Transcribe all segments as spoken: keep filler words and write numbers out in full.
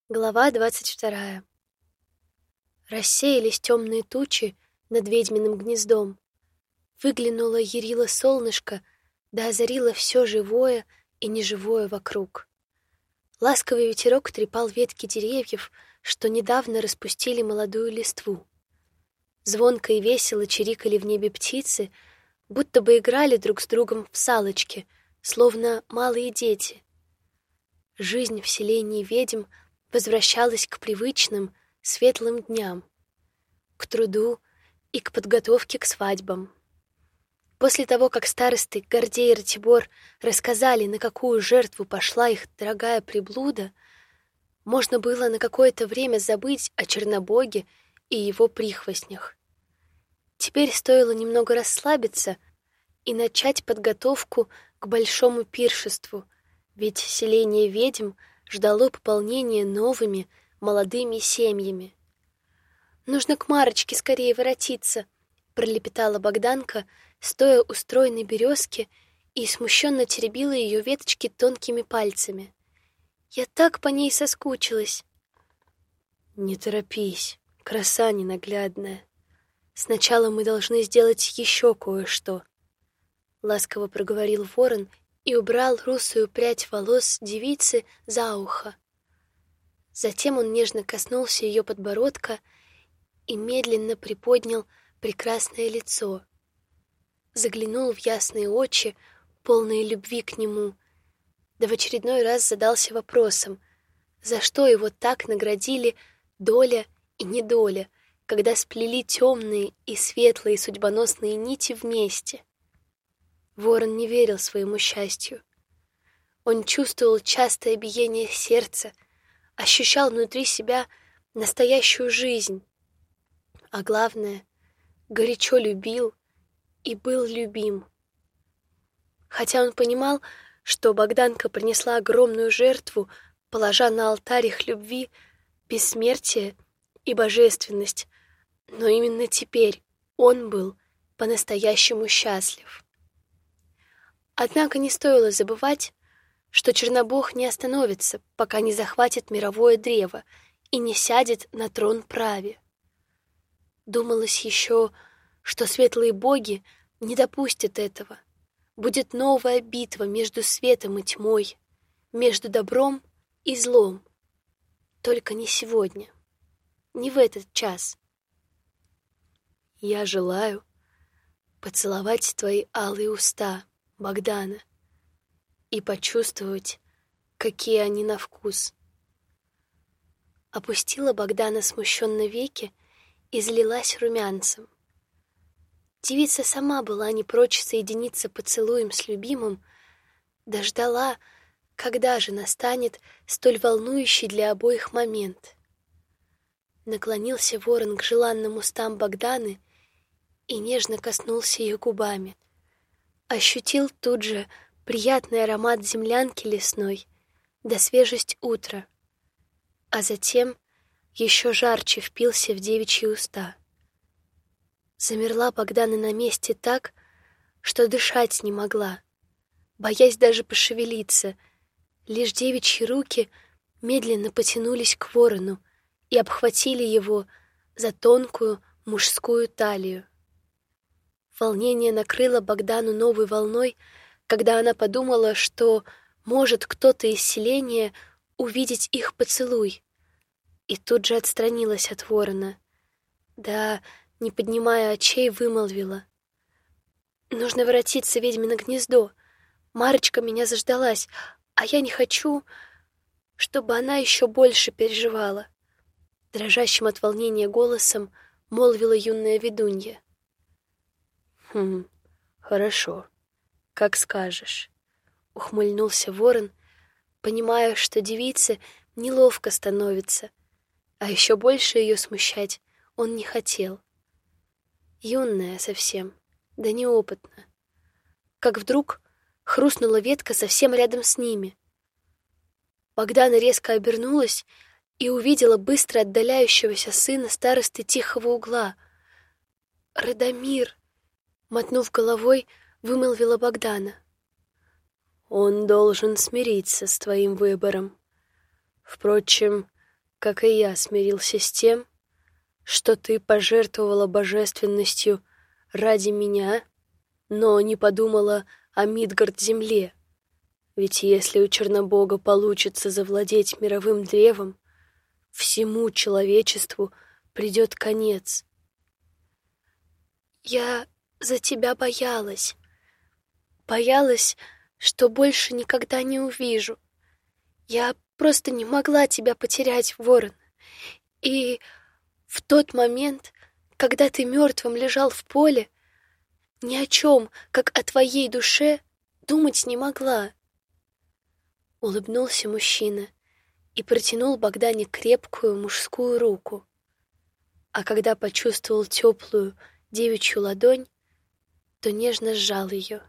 Глава двадцать вторая. Рассеялись темные тучи над ведьминым гнездом. Выглянуло ярило солнышко, да озарило все живое и неживое вокруг. Ласковый ветерок трепал ветки деревьев, что недавно распустили молодую листву. Звонко и весело чирикали в небе птицы, будто бы играли друг с другом в салочки, словно малые дети. Жизнь в селении ведьм возвращалась к привычным, светлым дням, к труду и к подготовке к свадьбам. После того, как старосты Гордей и Ратибор рассказали, на какую жертву пошла их дорогая приблуда, можно было на какое-то время забыть о Чернобоге и его прихвостнях. Теперь стоило немного расслабиться и начать подготовку к большому пиршеству, ведь селение ведьм ждало пополнения новыми молодыми семьями. «Нужно к Марочке скорее воротиться», — пролепетала Богданка, стоя у стройной березки, и смущенно теребила ее веточки тонкими пальцами. «Я так по ней соскучилась». «Не торопись, краса ненаглядная. Сначала мы должны сделать еще кое-что», — ласково проговорил ворон и убрал русую прядь волос девицы за ухо. Затем он нежно коснулся ее подбородка и медленно приподнял прекрасное лицо. Заглянул в ясные очи, полные любви к нему, да в очередной раз задался вопросом, за что его так наградили доля и недоля, когда сплели темные и светлые судьбоносные нити вместе. Ворон не верил своему счастью. Он чувствовал частое биение сердца, ощущал внутри себя настоящую жизнь, а главное, горячо любил и был любим. Хотя он понимал, что Богданка принесла огромную жертву, положа на алтарь их любви бессмертие и божественность, но именно теперь он был по-настоящему счастлив. Однако не стоило забывать, что Чернобог не остановится, пока не захватит мировое древо и не сядет на трон праве. Думалось еще, что светлые боги не допустят этого. Будет новая битва между светом и тьмой, между добром и злом. Только не сегодня, не в этот час. Я желаю поцеловать твои алые уста, Богдана, и почувствовать, какие они на вкус. Опустила Богдана смущенно веки и залилась румянцем. Девица сама была не прочь соединиться поцелуем с любимым, да ждала, когда же настанет столь волнующий для обоих момент. Наклонился ворон к желанным устам Богданы и нежно коснулся ее губами. Ощутил тут же приятный аромат землянки лесной да свежесть утра, а затем еще жарче впился в девичьи уста. Замерла Богдана на месте так, что дышать не могла, боясь даже пошевелиться. Лишь девичьи руки медленно потянулись к ворону и обхватили его за тонкую мужскую талию. Волнение накрыло Богдану новой волной, когда она подумала, что может кто-то из селения увидеть их поцелуй, и тут же отстранилась от ворона. Да, не поднимая очей, вымолвила: «Нужно воротиться в ведьмино гнездо. Марочка меня заждалась, а я не хочу, чтобы она еще больше переживала», — дрожащим от волнения голосом молвила юная ведунья. «Хм, хорошо, как скажешь», — ухмыльнулся ворон, понимая, что девице неловко становится, а еще больше ее смущать он не хотел. Юная совсем, да неопытна. Как вдруг хрустнула ветка совсем рядом с ними. Богдана резко обернулась и увидела быстро отдаляющегося сына старосты Тихого угла. «Радомир!» — мотнув головой, вымолвила Богдана. «Он должен смириться с твоим выбором. Впрочем, как и я, смирился с тем, что ты пожертвовала божественностью ради меня, но не подумала о Мидгард-земле. Ведь если у Чернобога получится завладеть мировым древом, всему человечеству придет конец. Я за тебя боялась. Боялась, что больше никогда не увижу. Я просто не могла тебя потерять, Ворон. И в тот момент, когда ты мертвым лежал в поле, ни о чем, как о твоей душе, думать не могла. Улыбнулся мужчина и протянул Богдане крепкую мужскую руку. А когда почувствовал теплую девичью ладонь, то нежно сжал ее.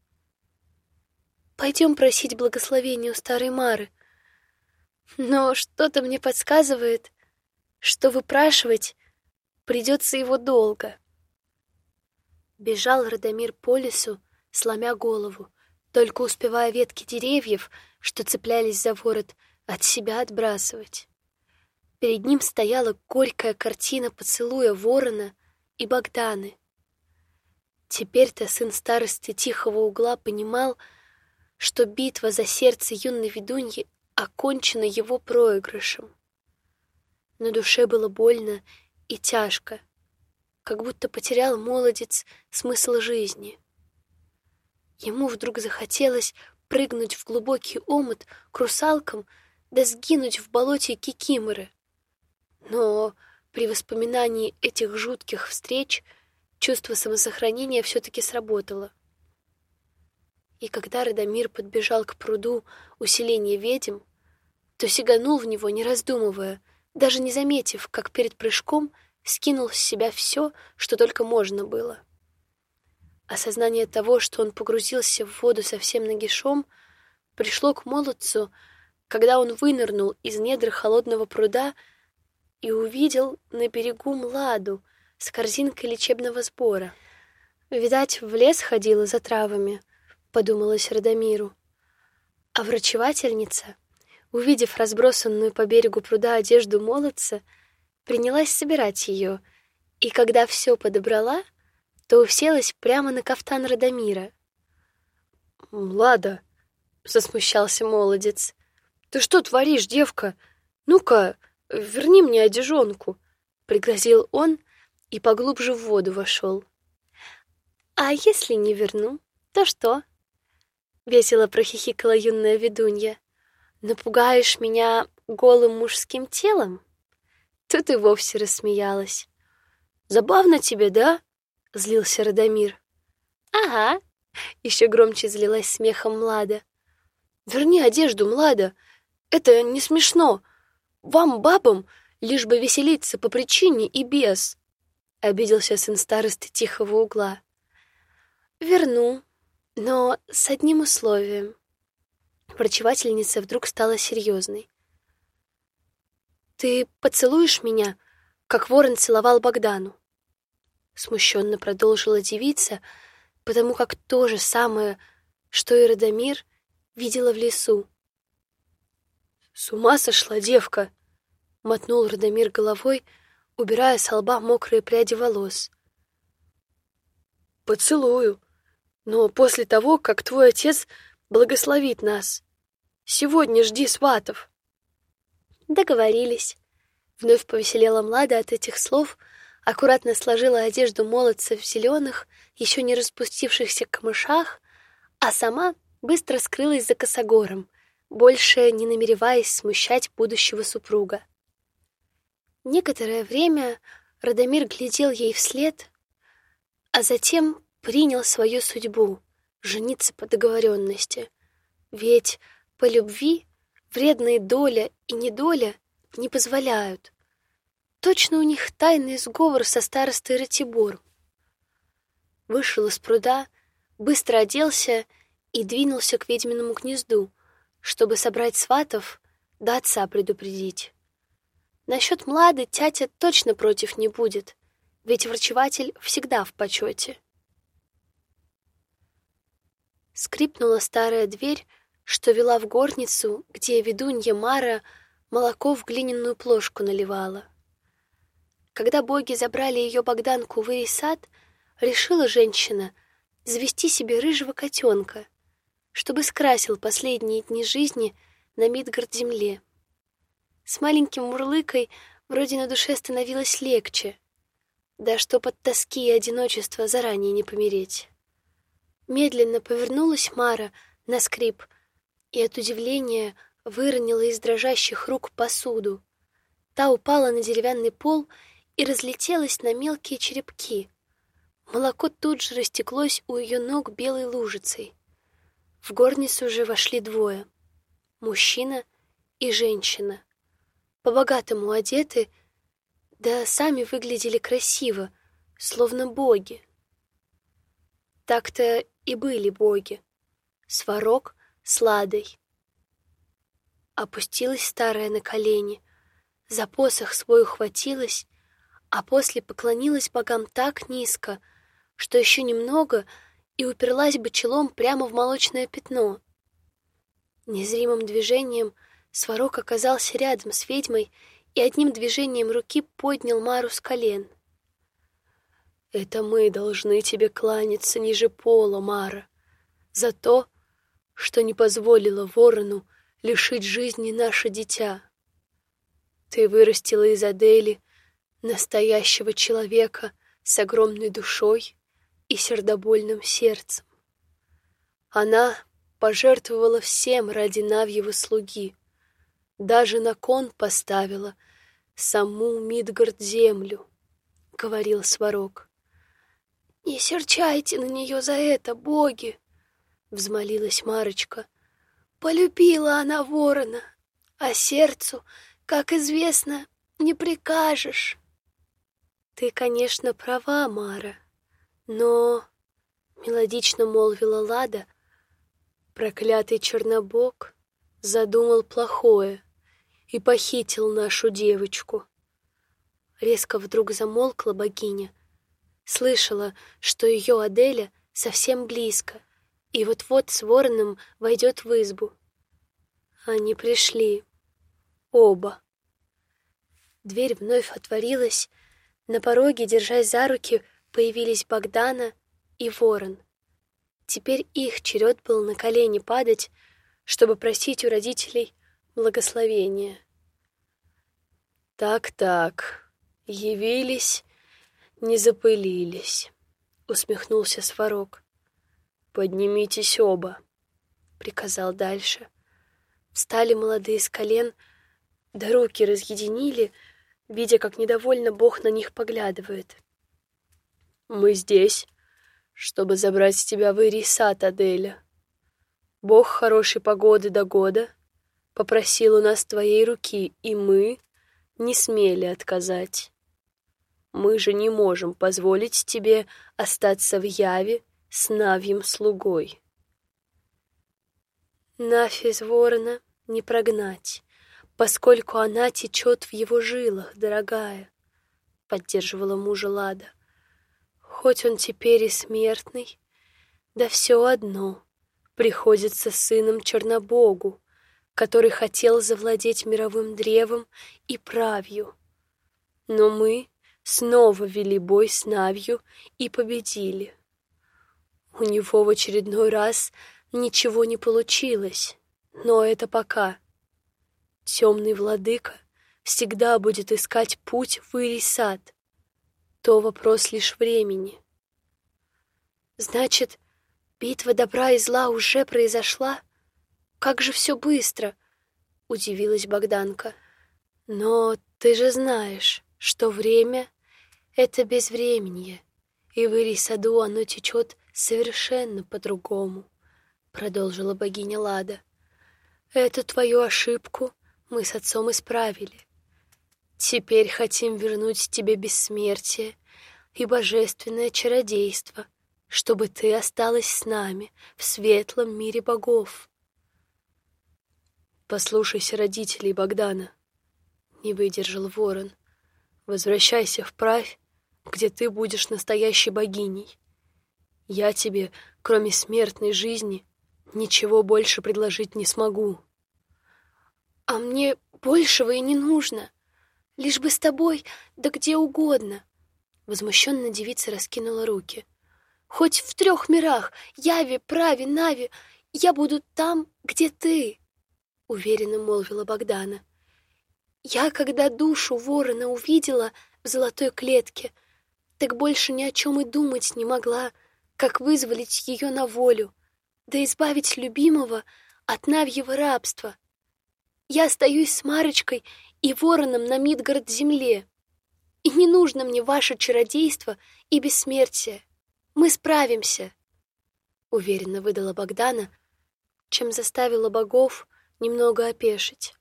«Пойдем просить благословения у старой Мары. Но что-то мне подсказывает, что выпрашивать придется его долго». Бежал Радомир по лесу, сломя голову, только успевая ветки деревьев, что цеплялись за ворот, от себя отбрасывать. Перед ним стояла горькая картина поцелуя ворона и Богданы. Теперь-то сын старосты Тихого Угла понимал, что битва за сердце юной ведуньи окончена его проигрышем. На душе было больно и тяжко, как будто потерял молодец смысл жизни. Ему вдруг захотелось прыгнуть в глубокий омут к русалкам да сгинуть в болоте Кикиморы. Но при воспоминании этих жутких встреч чувство самосохранения все-таки сработало. И когда Радомир подбежал к пруду усиления ведьм, то сиганул в него, не раздумывая, даже не заметив, как перед прыжком скинул с себя все, что только можно было. Осознание того, что он погрузился в воду совсем нагишом, пришло к молодцу, когда он вынырнул из недр холодного пруда и увидел на берегу Младу с корзинкой лечебного сбора. «Видать, в лес ходила за травами», — подумалось Радомиру. А врачевательница, увидев разбросанную по берегу пруда одежду молодца, принялась собирать ее, и когда все подобрала, то уселась прямо на кафтан Радомира. «Млада», — засмущался молодец, — «ты что творишь, девка? Ну-ка, верни мне одежонку», — пригрозил он и поглубже в воду вошел. «А если не верну, то что?» — весело прохихикала юная ведунья. «Напугаешь меня голым мужским телом?» Тут и вовсе рассмеялась. «Забавно тебе, да?» — злился Радомир. «Ага», — еще громче злилась смехом Млада. «Верни одежду, Млада, это не смешно. Вам, бабам, лишь бы веселиться по причине и без», — обиделся сын старосты Тихого Угла. «Верну, но с одним условием». Врачевательница вдруг стала серьезной. «Ты поцелуешь меня, как ворон целовал Богдану?» Смущенно продолжила девица, потому как то же самое, что и Радомир, видела в лесу. «С ума сошла девка!» — мотнул Радомир головой, убирая со лба мокрые пряди волос. «Поцелую, но после того, как твой отец благословит нас. Сегодня жди сватов». «Договорились». Вновь повеселела Млада от этих слов, аккуратно сложила одежду молодца в зеленых, еще не распустившихся камышах, а сама быстро скрылась за косогором, больше не намереваясь смущать будущего супруга. Некоторое время Радомир глядел ей вслед, а затем принял свою судьбу — жениться по договоренности. Ведь по любви вредные доля и недоля не позволяют. Точно у них тайный сговор со старостой Ратибором. Вышел из пруда, быстро оделся и двинулся к ведьминому гнезду, чтобы собрать сватов да отца предупредить. Насчет Млады тятя точно против не будет, ведь врачеватель всегда в почете. Скрипнула старая дверь, что вела в горницу, где ведунья Мара молоко в глиняную плошку наливала. Когда боги забрали ее Богданку в Ирий сад, решила женщина завести себе рыжего котенка, чтобы скрасил последние дни жизни на Мидгард-земле. С маленьким мурлыкой вроде на душе становилось легче, да чтоб от тоски и одиночества заранее не помереть. Медленно повернулась Мара на скрип и от удивления выронила из дрожащих рук посуду. Та упала на деревянный пол и разлетелась на мелкие черепки. Молоко тут же растеклось у ее ног белой лужицей. В горницу уже вошли двое — мужчина и женщина. По-богатому одеты, да сами выглядели красиво, словно боги. Так-то и были боги. Сварог с Ладой. Опустилась старая на колени, за посох свой ухватилась, а после поклонилась богам так низко, что еще немного и уперлась бы челом прямо в молочное пятно. Незримым движением Сварог оказался рядом с ведьмой и одним движением руки поднял Мару с колен. «Это мы должны тебе кланяться ниже пола, Мара, за то, что не позволила ворону лишить жизни наше дитя. Ты вырастила из Адели настоящего человека с огромной душой и сердобольным сердцем. Она пожертвовала всем ради Навьего слуги, даже на кон поставила саму Мидгард-землю», — говорил Сварог. «Не серчайте на нее за это, боги!» — взмолилась Марочка. «Полюбила она ворона, а сердцу, как известно, не прикажешь». «Ты, конечно, права, Мара, но...» — мелодично молвила Лада. «Проклятый Чернобог задумал плохое и похитил нашу девочку». Резко вдруг замолкла богиня. Слышала, что ее Аделя совсем близко, и вот-вот с вороном войдет в избу. Они пришли. Оба. Дверь вновь отворилась. На пороге, держась за руки, появились Богдана и ворон. Теперь их черед был на колени падать, чтобы просить у родителей благословения. «Так-так, явились, не запылились», — усмехнулся Сварог. «Поднимитесь оба», — приказал дальше. Встали молодые с колен, да руки разъединили, видя, как недовольно Бог на них поглядывает. «Мы здесь, чтобы забрать тебя в Ирий сад, Аделя. Бог хорошей погоды до года попросил у нас твоей руки, и мы не смели отказать. Мы же не можем позволить тебе остаться в Яве с Навьим слугой». Навь из ворона не прогнать, поскольку она течет в его жилах, дорогая, — поддерживала мужа Лада. Хоть он теперь и смертный, да все одно приходится сыном Чернобогу, который хотел завладеть мировым древом и правью. Но мы снова вели бой с Навью и победили. У него в очередной раз ничего не получилось, но это пока. Темный владыка всегда будет искать путь в Ирий сад. То вопрос лишь времени. Значит, битва добра и зла уже произошла? Как же все быстро! Удивилась Богданка. Но ты же знаешь, что время — это безвременье, и в Ирий саду оно течет совершенно по-другому, — продолжила богиня Лада. Эту твою ошибку мы с отцом исправили. Теперь хотим вернуть тебе бессмертие и божественное чародейство, чтобы ты осталась с нами в светлом мире богов. Послушайся родителей Богдана, — не выдержал ворон. Возвращайся вправь, где ты будешь настоящей богиней. Я тебе, кроме смертной жизни, ничего больше предложить не смогу. — А мне Большего и не нужно. Лишь бы с тобой, да где угодно. Возмущенно девица раскинула руки. Хоть в трех мирах, Яви, Прави, Нави, я буду там, где ты, уверенно молвила Богдана. Я, когда душу ворона увидела в золотой клетке, так больше ни о чем и думать не могла, как вызволить ее на волю, да избавить любимого от навьего рабства. Я остаюсь с Марочкой и вороном на Мидгард-земле, и не нужно мне ваше чародейство и бессмертие. Мы справимся, — уверенно выдала Богдана, чем заставила богов немного опешить.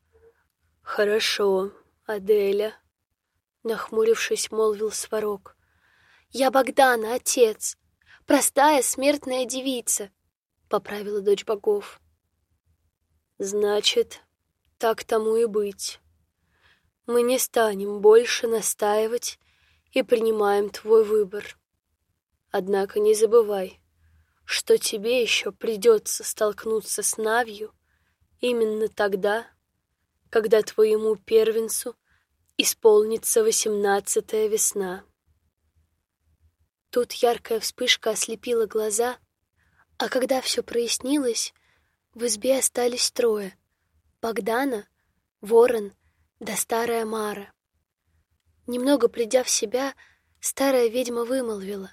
«Хорошо, Аделя», — нахмурившись, молвил Сварог. «Я Богдана, отец, простая смертная девица», — поправила дочь богов. «Значит, так тому и быть. Мы не станем больше настаивать и принимаем твой выбор. Однако не забывай, что тебе еще придется столкнуться с Навью именно тогда, когда твоему первенцу исполнится восемнадцатая весна». Тут яркая вспышка ослепила глаза, а когда все прояснилось, в избе остались трое — Богдана, Ворон да старая Мара. Немного придя в себя, старая ведьма вымолвила: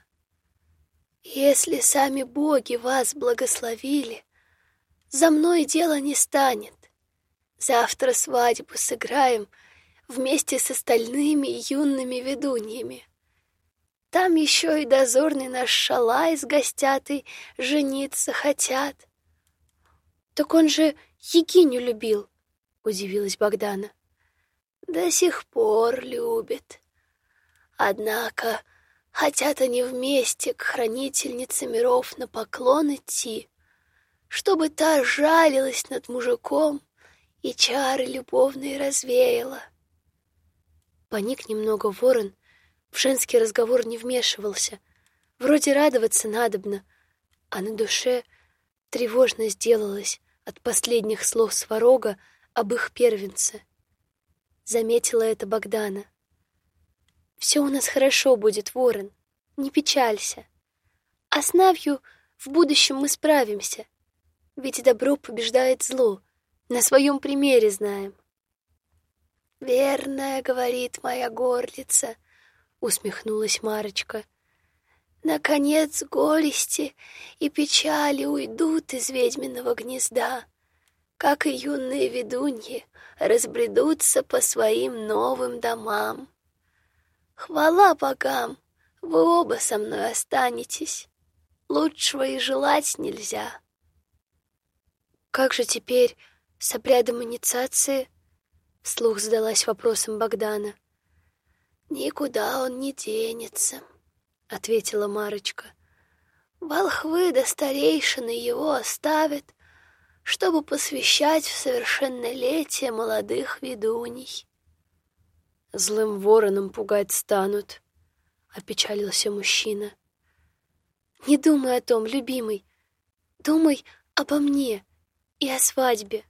«Если сами боги вас благословили, за мной дело не станет. Завтра свадьбу сыграем вместе с остальными юными ведуньями. Там еще и дозорный наш Шалай с гостятой жениться хотят». «Так он же Егиню любил», — удивилась Богдана. «До сих пор любит. Однако хотят они вместе к хранительнице миров на поклон идти, чтобы та жалилась над мужиком и чары любовные развеяла». Поник немного Ворон, в женский разговор не вмешивался. Вроде радоваться надобно, а на душе тревожно сделалось от последних слов Сварога об их первенце. Заметила это Богдана. «Все у нас хорошо будет, Ворон, не печалься. А с Навью в будущем мы справимся, ведь добро побеждает зло, на своем примере знаем». «Верно, — говорит моя горлица, — усмехнулась Марочка. Наконец горести и печали уйдут из ведьминого гнезда, как и юные ведуньи разбредутся по своим новым домам. Хвала богам, вы оба со мной останетесь. Лучшего и желать нельзя». «Как же теперь с обрядом инициации?» — вслух задалась вопросом Богдана. «Никуда он не денется», — ответила Марочка. «Волхвы да старейшины его оставят, чтобы посвящать в совершеннолетие молодых ведуней». «Злым вороном пугать станут», — опечалился мужчина. «Не думай о том, любимый. Думай обо мне и о свадьбе».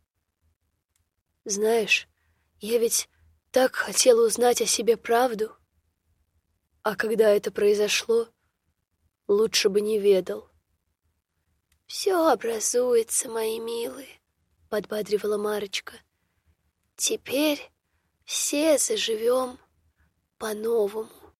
«Знаешь, я ведь так хотела узнать о себе правду. А когда это произошло, лучше бы не ведал». «Все образуется, мои милые», — подбадривала Марочка. «Теперь все заживем по-новому».